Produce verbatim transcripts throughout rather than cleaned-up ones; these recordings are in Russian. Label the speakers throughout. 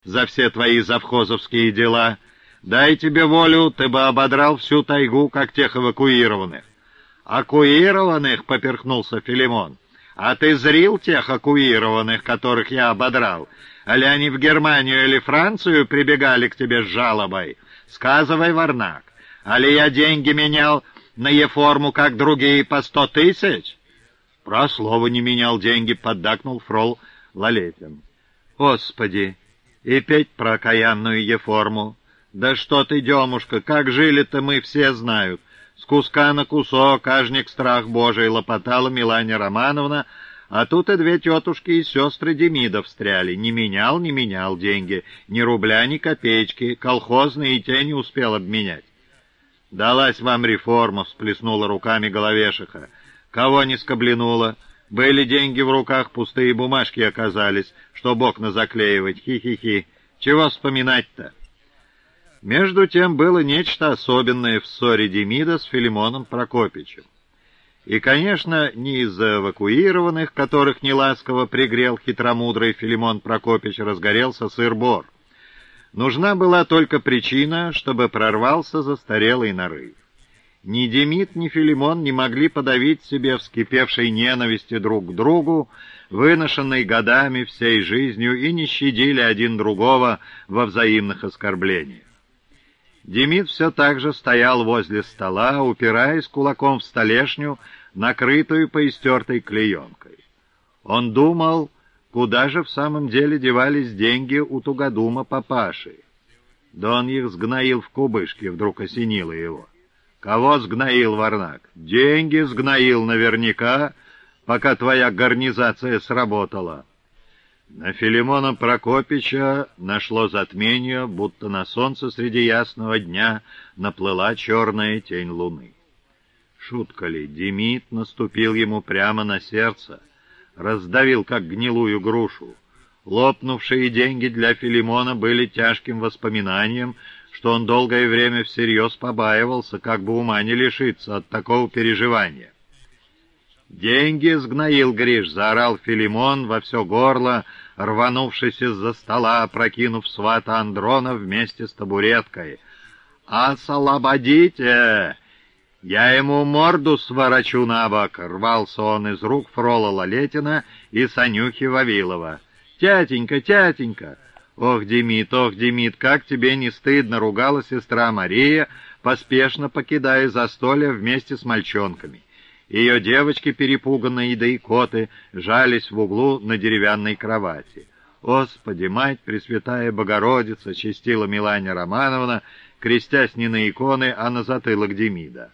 Speaker 1: за все твои завхозовские дела. Дай тебе волю, ты бы ободрал всю тайгу, как тех эвакуированных». «Оккуированных?» — поперхнулся Филимон. «А ты зрил тех оккуированных, которых я ободрал? Али они в Германию или Францию прибегали к тебе с жалобой? Сказывай, Варнак, али я деньги менял на еформу, как другие, по сто тысяч?» «Про слово не менял деньги», — поддакнул фрол Лалетин. «Господи, и петь про окаянную еформу! Да что ты, Демушка, как жили-то мы, все знают. С куска на кусок, кажник страх Божий», — лопотала Миланья Романовна, а тут и две тетушки и сестры Демида встряли. Не менял, не менял деньги, ни рубля, ни копеечки, колхозные и те не успел обменять. «Далась вам реформа», — всплеснула руками Головешиха. «Кого не скобленула? Были деньги в руках, пустые бумажки оказались, чтоб окна заклеивать. Хи-хи-хи. Чего вспоминать-то?» Между тем было нечто особенное в ссоре Демида с Филимоном Прокопичем. И, конечно, не из-за эвакуированных, которых неласково пригрел хитромудрый Филимон Прокопич, разгорелся сыр-бор. Нужна была только причина, чтобы прорвался застарелый нарыв. Ни Демид, ни Филимон не могли подавить себе вскипевшей ненависти друг к другу, выношенной годами всей жизнью, и не щадили один другого во взаимных оскорблениях. Демид все так же стоял возле стола, упираясь кулаком в столешню, накрытую поистертой клеенкой. Он думал, куда же в самом деле девались деньги у тугодума папаши. Да он их сгноил в кубышке, вдруг осенило его. Кого сгноил, Варнак? Деньги сгноил наверняка, пока твоя гарнизация сработала. На Филимона Прокопича нашло затмение, будто на солнце среди ясного дня наплыла черная тень луны. Шутка ли, Демид наступил ему прямо на сердце, раздавил, как гнилую грушу. Лопнувшие деньги для Филимона были тяжким воспоминанием, что он долгое время всерьез побаивался, как бы ума не лишиться от такого переживания. «Деньги сгноил, Гриш!» — заорал Филимон во все горло, рванувшись из-за стола, опрокинув свата Андрона вместе с табуреткой. «Освободите! Я ему морду сворочу на бок!» — рвался он из рук фрола Лалетина и Санюхи Вавилова. «Тятенька, тятенька!» «Ох, Демид, ох, Демид, как тебе не стыдно!» — ругала сестра Мария, поспешно покидая застолье вместе с мальчонками. Ее девочки, перепуганные да икоты, жались в углу на деревянной кровати. «Господи, Мать Пресвятая Богородица!» — честила Миланья Романовна, крестясь не на иконы, а на затылок Демида.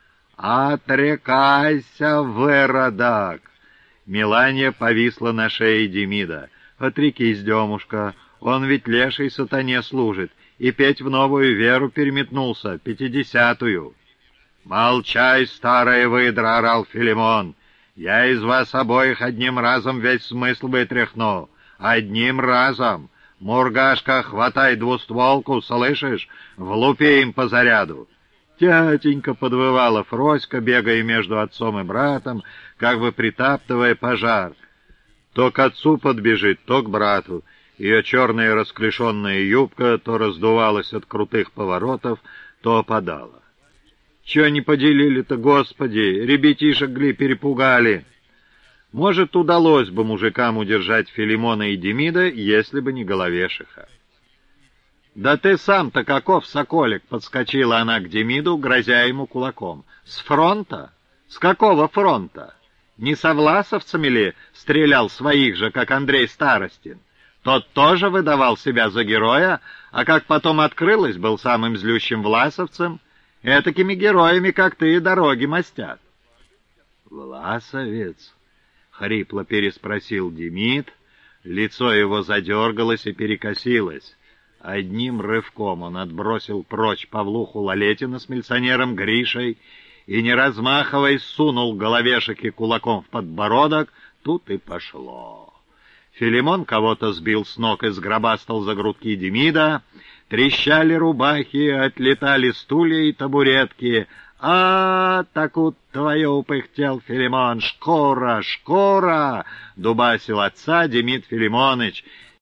Speaker 1: «Отрекайся, выродок!» Миланья повисла на шее Демида. «Отрекись, Демушка, он ведь лешей сатане служит, и петь в новую веру переметнулся, пятидесятую». «Молчай, старая выдра!» — орал Филимон. «Я из вас обоих одним разом весь смысл вытряхну. Одним разом! Мургашка, хватай двустволку, слышишь? Влупи им по заряду!» «Тятенька!» — подвывала Фроська, бегая между отцом и братом, как бы притаптывая пожар. То к отцу подбежит, то к брату. Ее черная расклешенная юбка то раздувалась от крутых поворотов, то опадала. «Чего не поделили-то, Господи? Ребятишек гли перепугали!» Может, удалось бы мужикам удержать Филимона и Демида, если бы не Головешиха. «Да ты сам-то каков, соколик!» — подскочила она к Демиду, грозя ему кулаком. «С фронта? С какого фронта? Не со власовцами ли стрелял своих же, как Андрей Старостин? Тот тоже выдавал себя за героя, а как потом открылось, был самым злющим власовцем. Этакими героями, как ты, дороги мостят». «Власовец?» — хрипло переспросил Демид. Лицо его задергалось и перекосилось. Одним рывком он отбросил прочь Павлуху Лалетина с милиционером Гришей и, не размахиваясь, сунул Головешике кулаком в подбородок. Тут и пошло. Филимон кого-то сбил с ног и сгробастал за грудки Демида. Трещали рубахи, отлетали стулья и табуретки. «А, так вот твое упыхтел Филимон! Шкура, шкура!» — дубасил отца Демид Филимоныч.